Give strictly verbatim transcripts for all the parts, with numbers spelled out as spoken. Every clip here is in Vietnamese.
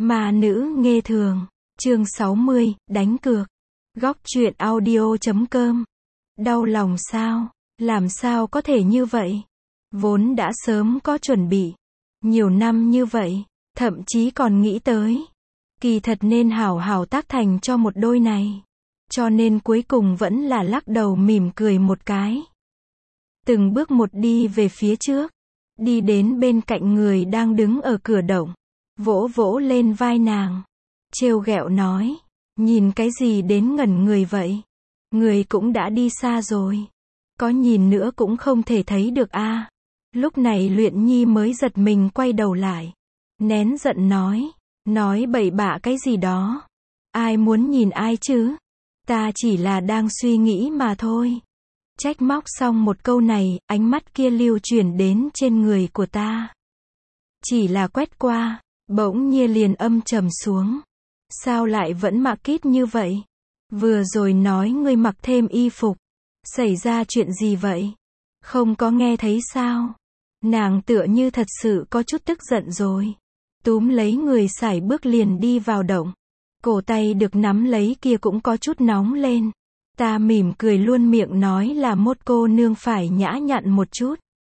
Ma nữ nghê thường, chương sáu mươi, đánh cược. Góc truyện audio chấm com. Đau lòng sao? Làm sao có thể như vậy? Vốn đã sớm có chuẩn bị. Nhiều năm như vậy, thậm chí còn nghĩ tới. Kỳ thật nên hảo hảo tác thành cho một đôi này. Cho nên cuối cùng vẫn là lắc đầu mỉm cười một cái. Từng bước một đi về phía trước. Đi đến bên cạnh người đang đứng ở cửa động. Vỗ vỗ lên vai nàng. Trêu ghẹo nói. Nhìn cái gì đến ngẩn người vậy? Người cũng đã đi xa rồi. Có nhìn nữa cũng không thể thấy được a. À. Lúc này Luyện Nhi mới giật mình quay đầu lại. Nén giận nói. Nói bậy bạ cái gì đó. Ai muốn nhìn ai chứ? Ta chỉ là đang suy nghĩ mà thôi. Trách móc xong một câu này, ánh mắt kia lưu chuyển đến trên người của ta. Chỉ là quét qua, bỗng nhiên liền âm trầm xuống. Sao lại vẫn mặc kít như vậy? Vừa rồi nói ngươi mặc thêm y phục. Xảy ra chuyện gì vậy? Không có nghe thấy sao? Nàng tựa như thật sự có chút tức giận rồi. Túm lấy người sải bước liền đi vào động. Cổ tay được nắm lấy kia cũng có chút nóng lên. Ta mỉm cười luôn miệng nói là một cô nương phải nhã nhặn một chút.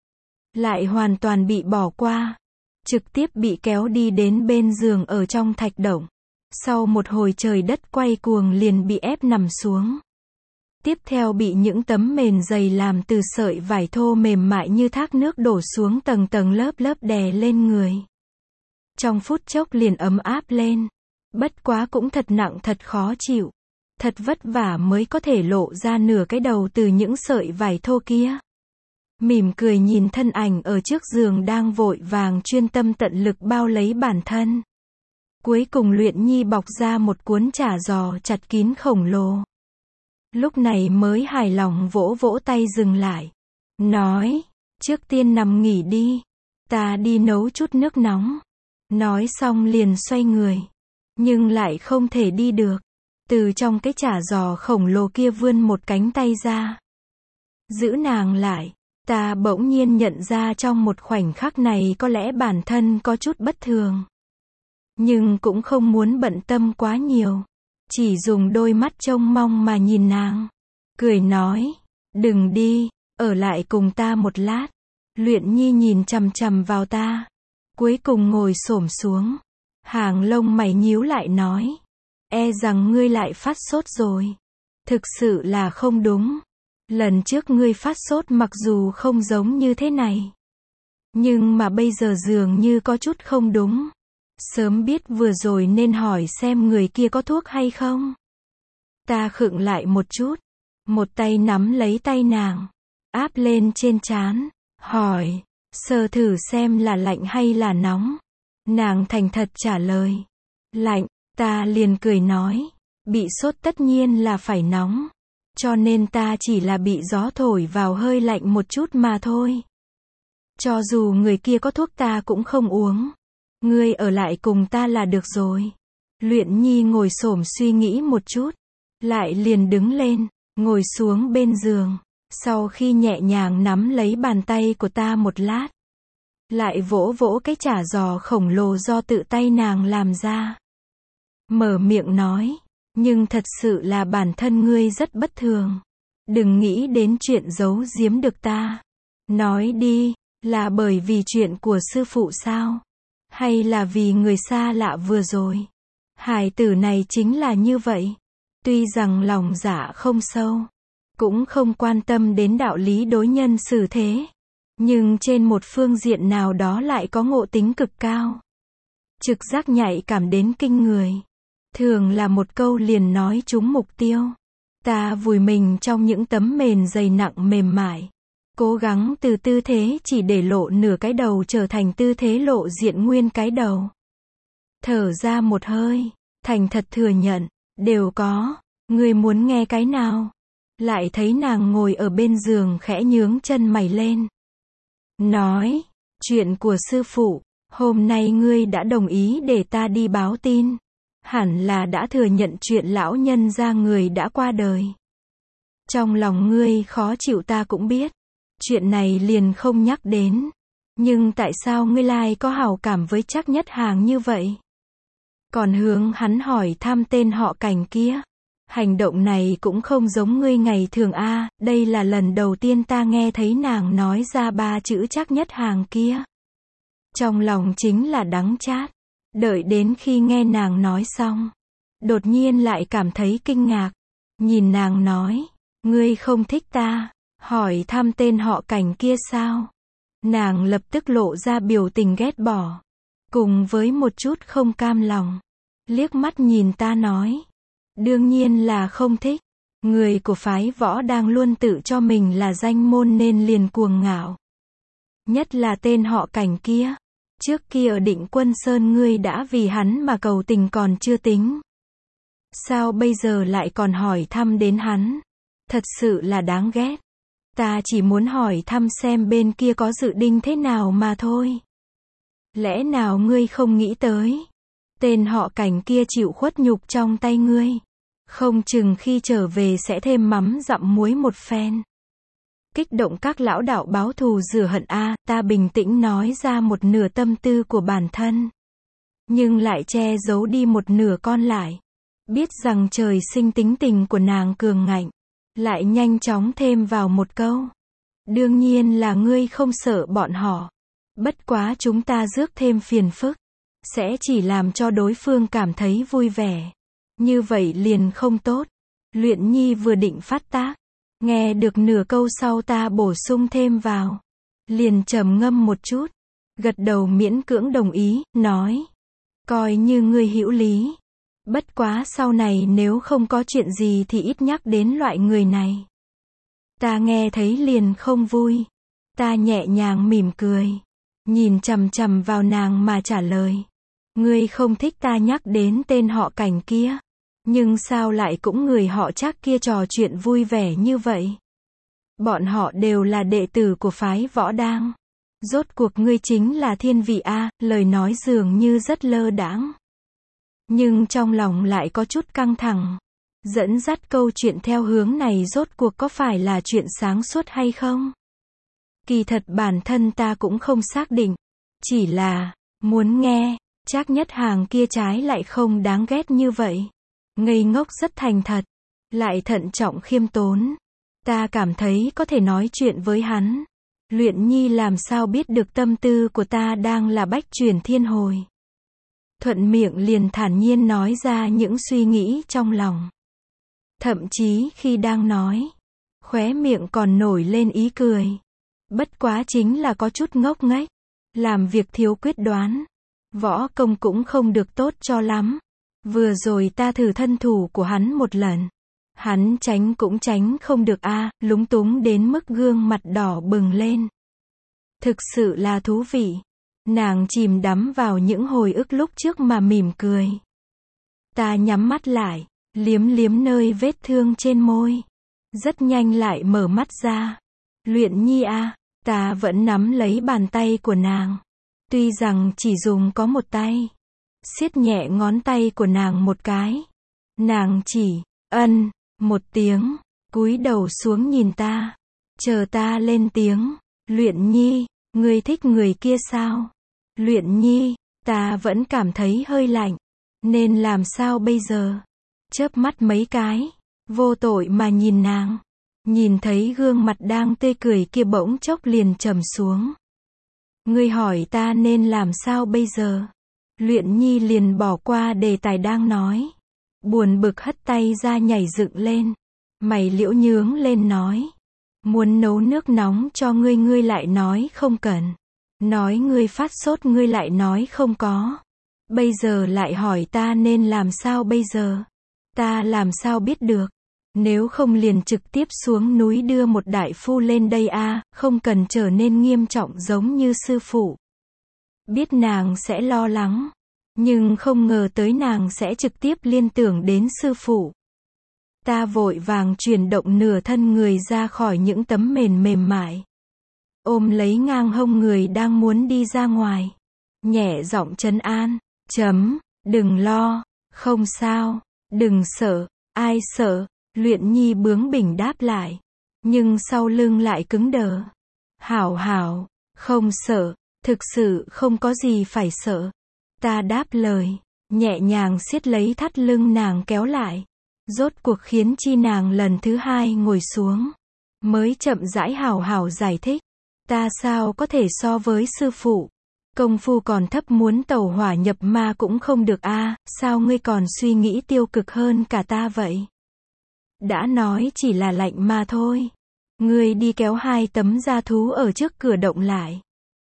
Lại hoàn toàn bị bỏ qua. Trực tiếp bị kéo đi đến bên giường ở trong thạch động. Sau một hồi trời đất quay cuồng liền bị ép nằm xuống. Tiếp theo bị những tấm mền dày làm từ sợi vải thô mềm mại như thác nước đổ xuống tầng tầng lớp lớp đè lên người. Trong phút chốc liền ấm áp lên. Bất quá cũng thật nặng thật khó chịu. Thật vất vả mới có thể lộ ra nửa cái đầu từ những sợi vải thô kia. Mỉm cười nhìn thân ảnh ở trước giường đang vội vàng chuyên tâm tận lực bao lấy bản thân. Cuối cùng Luyện Nhi bọc ra một cuốn chả giò chặt kín khổng lồ. Lúc này mới hài lòng vỗ vỗ tay dừng lại. Nói, trước tiên nằm nghỉ đi. Ta đi nấu chút nước nóng. Nói xong liền xoay người. Nhưng lại không thể đi được. Từ trong cái chả giò khổng lồ kia vươn một cánh tay ra. Giữ nàng lại. Ta bỗng nhiên nhận ra trong một khoảnh khắc này có lẽ bản thân có chút bất thường. Nhưng cũng không muốn bận tâm quá nhiều. Chỉ dùng đôi mắt trông mong mà nhìn nàng. Cười nói. Đừng đi. Ở lại cùng ta một lát. Luyện Nhi nhìn chằm chằm vào ta. Cuối cùng ngồi xổm xuống. Hàng lông mày nhíu lại nói. E rằng ngươi lại phát sốt rồi. Thực sự là không đúng. Lần trước ngươi phát sốt mặc dù không giống như thế này. Nhưng mà bây giờ dường như có chút không đúng. Sớm biết vừa rồi nên hỏi xem người kia có thuốc hay không. Ta khựng lại một chút. Một tay nắm lấy tay nàng. Áp lên trên trán. Hỏi. Sờ thử xem là lạnh hay là nóng. Nàng thành thật trả lời. Lạnh. Ta liền cười nói. Bị sốt tất nhiên là phải nóng. Cho nên ta chỉ là bị gió thổi vào hơi lạnh một chút mà thôi. Cho dù người kia có thuốc ta cũng không uống. Ngươi ở lại cùng ta là được rồi. Luyện Nhi ngồi xổm suy nghĩ một chút. Lại liền đứng lên. Ngồi xuống bên giường. Sau khi nhẹ nhàng nắm lấy bàn tay của ta một lát. Lại vỗ vỗ cái chả giò khổng lồ do tự tay nàng làm ra. Mở miệng nói. Nhưng thật sự là bản thân ngươi rất bất thường. Đừng nghĩ đến chuyện giấu giếm được ta. Nói đi, là bởi vì chuyện của sư phụ sao? Hay là vì người xa lạ vừa rồi? Hài tử này chính là như vậy. Tuy rằng lòng dạ không sâu. Cũng không quan tâm đến đạo lý đối nhân xử thế. Nhưng trên một phương diện nào đó lại có ngộ tính cực cao. Trực giác nhạy cảm đến kinh người. Thường là một câu liền nói trúng mục tiêu. Ta vùi mình trong những tấm mền dày nặng mềm mại. Cố gắng từ tư thế chỉ để lộ nửa cái đầu trở thành tư thế lộ diện nguyên cái đầu. Thở ra một hơi. Thành thật thừa nhận. Đều có. Ngươi muốn nghe cái nào? Lại thấy nàng ngồi ở bên giường khẽ nhướng chân mày lên. Nói. Chuyện của sư phụ. Hôm nay ngươi đã đồng ý để ta đi báo tin. Hẳn là đã thừa nhận chuyện lão nhân gia người đã qua đời. Trong lòng ngươi khó chịu ta cũng biết. Chuyện này liền không nhắc đến. Nhưng tại sao ngươi lại có hảo cảm với Trác Nhất Hàng như vậy? còn hướng hắn hỏi thăm tên họ Cảnh kia. Hành động này cũng không giống ngươi ngày thường a, đây là lần đầu tiên ta nghe thấy nàng nói ra ba chữ chắc nhất hàng kia. Trong lòng chính là đắng chát. Đợi đến khi nghe nàng nói xong, đột nhiên lại cảm thấy kinh ngạc. Nhìn nàng nói, ngươi không thích ta, hỏi thăm tên họ Cảnh kia sao? Nàng lập tức lộ ra biểu tình ghét bỏ, cùng với một chút không cam lòng. Liếc mắt nhìn ta nói, đương nhiên là không thích. Người của phái võ đang luôn tự cho mình là danh môn nên liền cuồng ngạo. Nhất là tên họ Cảnh kia. Trước kia ở Định Quân Sơn ngươi đã vì hắn mà cầu tình còn chưa tính. Sao bây giờ lại còn hỏi thăm đến hắn? Thật sự là đáng ghét. Ta chỉ muốn hỏi thăm xem bên kia có dự định thế nào mà thôi. Lẽ nào ngươi không nghĩ tới? Tên họ Cảnh kia chịu khuất nhục trong tay ngươi. Không chừng khi trở về sẽ thêm mắm dặm muối một phen. Kích động các lão đạo báo thù rửa hận a, ta bình tĩnh nói ra một nửa tâm tư của bản thân. Nhưng lại che giấu đi một nửa còn lại. Biết rằng trời sinh tính tình của nàng cường ngạnh. Lại nhanh chóng thêm vào một câu. Đương nhiên là ngươi không sợ bọn họ. Bất quá chúng ta rước thêm phiền phức. Sẽ chỉ làm cho đối phương cảm thấy vui vẻ. Như vậy liền không tốt. Luyện Nhi vừa định phát tác. Nghe được nửa câu sau ta bổ sung thêm vào. Liền trầm ngâm một chút. Gật đầu miễn cưỡng đồng ý, nói. Coi như ngươi hữu lý. Bất quá sau này nếu không có chuyện gì thì ít nhắc đến loại người này. Ta nghe thấy liền không vui. Ta nhẹ nhàng mỉm cười. Nhìn chằm chằm vào nàng mà trả lời. Ngươi không thích ta nhắc đến tên họ Cảnh kia. Nhưng sao lại cũng người họ Trác kia trò chuyện vui vẻ như vậy? Bọn họ đều là đệ tử của phái võ đang. Rốt cuộc ngươi chính là thiên vị a, lời nói dường như rất lơ đãng. Nhưng trong lòng lại có chút căng thẳng. Dẫn dắt câu chuyện theo hướng này rốt cuộc có phải là chuyện sáng suốt hay không? Kỳ thật bản thân ta cũng không xác định. Chỉ là, muốn nghe, Trác Nhất Hàng kia trái lại không đáng ghét như vậy. Ngây ngốc rất thành thật, lại thận trọng khiêm tốn. Ta cảm thấy có thể nói chuyện với hắn. Luyện Nhi làm sao biết được tâm tư của ta đang là bách chuyển thiên hồi. Thuận miệng liền thản nhiên nói ra những suy nghĩ trong lòng. Thậm chí khi đang nói, khóe miệng còn nổi lên ý cười. Bất quá chính là có chút ngốc nghếch, làm việc thiếu quyết đoán. Võ công cũng không được tốt cho lắm. Vừa rồi ta thử thân thủ của hắn một lần. Hắn tránh cũng tránh không được a, lúng túng đến mức gương mặt đỏ bừng lên. Thực sự là thú vị. Nàng chìm đắm vào những hồi ức lúc trước mà mỉm cười. Ta nhắm mắt lại, liếm liếm nơi vết thương trên môi. Rất nhanh lại mở mắt ra. Luyện Nhi a, ta vẫn nắm lấy bàn tay của nàng. Tuy rằng chỉ dùng có một tay. Siết nhẹ ngón tay của nàng một cái. Nàng chỉ, ân, một tiếng, cúi đầu xuống nhìn ta. Chờ ta lên tiếng. Luyện Nhi, ngươi thích người kia sao? Luyện Nhi, ta vẫn cảm thấy hơi lạnh. Nên làm sao bây giờ? Chớp mắt mấy cái. Vô tội mà nhìn nàng. Nhìn thấy gương mặt đang tươi cười kia bỗng chốc liền trầm xuống. Ngươi hỏi ta nên làm sao bây giờ? Luyện Nhi liền bỏ qua đề tài đang nói. Buồn bực hất tay ra nhảy dựng lên. Mày liễu nhướng lên nói. Muốn nấu nước nóng cho ngươi ngươi lại nói không cần. Nói ngươi phát sốt ngươi lại nói không có. Bây giờ lại hỏi ta nên làm sao bây giờ? Ta làm sao biết được? Nếu không liền trực tiếp xuống núi đưa một đại phu lên đây a, không cần trở nên nghiêm trọng giống như sư phụ. Biết nàng sẽ lo lắng. Nhưng không ngờ tới nàng sẽ trực tiếp liên tưởng đến sư phụ. Ta vội vàng chuyển động nửa thân người ra khỏi những tấm mền mềm mại. Ôm lấy ngang hông người đang muốn đi ra ngoài. Nhẹ giọng trấn an. Chấm, đừng lo, không sao, đừng sợ, ai sợ, Luyện Nhi bướng bỉnh đáp lại. Nhưng sau lưng lại cứng đờ. Hảo hảo, không sợ, thực sự không có gì phải sợ. Ta đáp lời, nhẹ nhàng siết lấy thắt lưng nàng kéo lại. Rốt cuộc khiến chi nàng lần thứ hai ngồi xuống. Mới chậm rãi hào hào giải thích. Ta sao có thể so với sư phụ. Công phu còn thấp, muốn tẩu hỏa nhập ma cũng không được a, sao ngươi còn suy nghĩ tiêu cực hơn cả ta vậy? Đã nói chỉ là lạnh mà thôi. Ngươi đi kéo hai tấm da thú ở trước cửa động lại.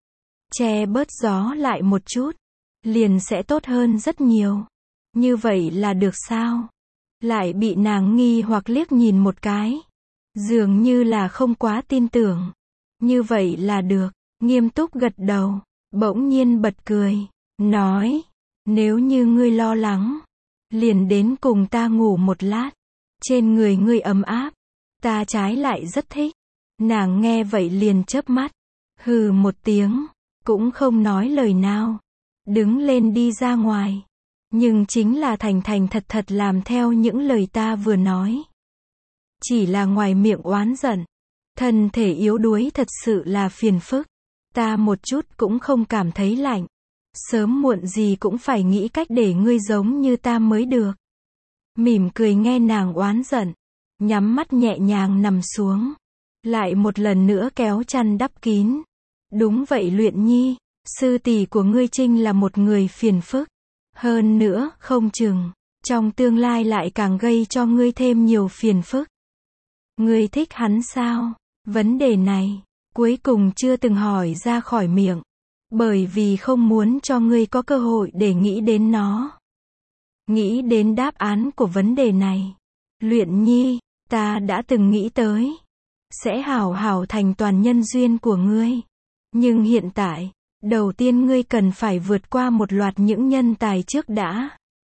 Che bớt gió lại một chút. Liền sẽ tốt hơn rất nhiều. Như vậy là được sao? Lại bị nàng nghi hoặc liếc nhìn một cái. Dường như là không quá tin tưởng. Như vậy là được. Nghiêm túc gật đầu. Bỗng nhiên bật cười. Nói. Nếu như ngươi lo lắng. Liền đến cùng ta ngủ một lát. Trên người ngươi ấm áp. Ta trái lại rất thích. Nàng nghe vậy liền chớp mắt. Hừ một tiếng. Cũng không nói lời nào. Đứng lên đi ra ngoài. Nhưng chính là thành thành thật thật làm theo những lời ta vừa nói. Chỉ là ngoài miệng oán giận. Thân thể yếu đuối thật sự là phiền phức. Ta một chút cũng không cảm thấy lạnh. Sớm muộn gì cũng phải nghĩ cách để ngươi giống như ta mới được. Mỉm cười nghe nàng oán giận. Nhắm mắt nhẹ nhàng nằm xuống. Lại một lần nữa kéo chăn đắp kín. Đúng vậy Luyện Nhi. Sư tỷ của ngươi Trinh là một người phiền phức. Hơn nữa, không chừng. Trong tương lai lại càng gây cho ngươi thêm nhiều phiền phức. Ngươi thích hắn sao? Vấn đề này, cuối cùng chưa từng hỏi ra khỏi miệng. Bởi vì không muốn cho ngươi có cơ hội để nghĩ đến nó. Nghĩ đến đáp án của vấn đề này. Luyện Nhi, ta đã từng nghĩ tới. Sẽ hảo hảo thành toàn nhân duyên của ngươi. Nhưng hiện tại, đầu tiên ngươi cần phải vượt qua một loạt những nhân tài trước đã.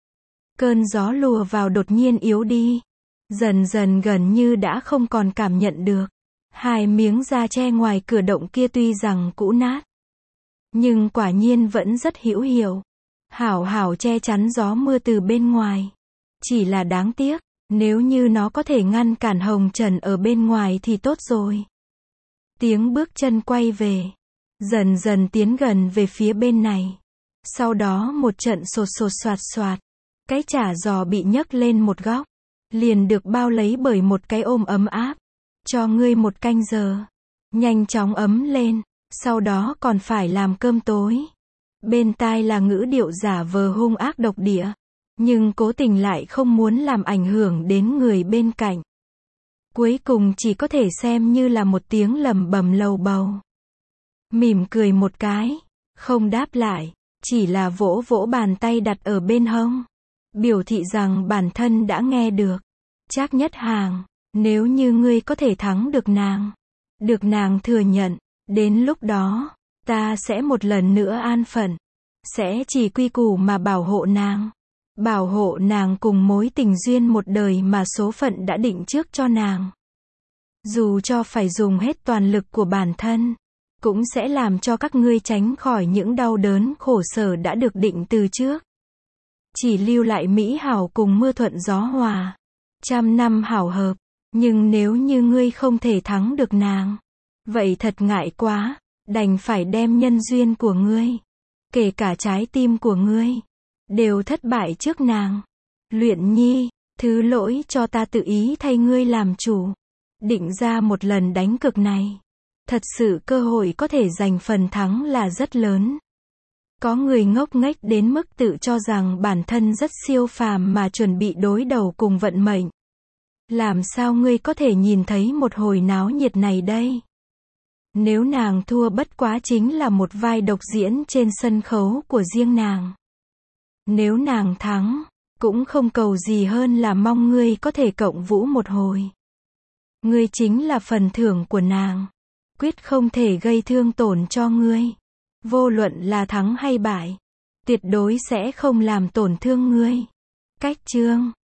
Cơn gió lùa vào đột nhiên yếu đi. Dần dần gần như đã không còn cảm nhận được. Hai miếng da che ngoài cửa động kia tuy rằng cũ nát. Nhưng quả nhiên vẫn rất hữu hiệu. Hảo hảo che chắn gió mưa từ bên ngoài. Chỉ là đáng tiếc, nếu như nó có thể ngăn cản hồng trần ở bên ngoài thì tốt rồi. Tiếng bước chân quay về. Dần dần tiến gần về phía bên này. Sau đó một trận sột sột soạt soạt. Cái chả giò bị nhấc lên một góc. Liền được bao lấy bởi một cái ôm ấm áp. Cho ngươi một canh giờ. Nhanh chóng ấm lên. Sau đó còn phải làm cơm tối. Bên tai là ngữ điệu giả vờ hung ác độc địa. Nhưng cố tình lại không muốn làm ảnh hưởng đến người bên cạnh. Cuối cùng chỉ có thể xem như là một tiếng lẩm bẩm lầu bầu. Mỉm cười một cái. Không đáp lại. Chỉ là vỗ vỗ bàn tay đặt ở bên hông. Biểu thị rằng bản thân đã nghe được. Trác Nhất Hàng. Nếu như ngươi có thể thắng được nàng. Được nàng thừa nhận. Đến lúc đó, ta sẽ một lần nữa an phận. Sẽ chỉ quy củ mà bảo hộ nàng. Bảo hộ nàng cùng mối tình duyên một đời mà số phận đã định trước cho nàng. Dù cho phải dùng hết toàn lực của bản thân. Cũng sẽ làm cho các ngươi tránh khỏi những đau đớn khổ sở đã được định từ trước. Chỉ lưu lại mỹ hảo cùng mưa thuận gió hòa. Trăm năm hảo hợp. Nhưng nếu như ngươi không thể thắng được nàng. Vậy thật ngại quá. Đành phải đem nhân duyên của ngươi. Kể cả trái tim của ngươi. Đều thất bại trước nàng. Luyện Nhi. Thứ lỗi cho ta tự ý thay ngươi làm chủ. Định ra một lần đánh cược này. Thật sự cơ hội có thể giành phần thắng là rất lớn. Có người ngốc nghếch đến mức tự cho rằng bản thân rất siêu phàm mà chuẩn bị đối đầu cùng vận mệnh. Làm sao ngươi có thể nhìn thấy một hồi náo nhiệt này đây? Nếu nàng thua bất quá chính là một vai độc diễn trên sân khấu của riêng nàng. Nếu nàng thắng, cũng không cầu gì hơn là mong ngươi có thể cộng vũ một hồi. Ngươi chính là phần thưởng của nàng. Quyết không thể gây thương tổn cho ngươi. Vô luận là thắng hay bại. Tuyệt đối sẽ không làm tổn thương ngươi. Cách chương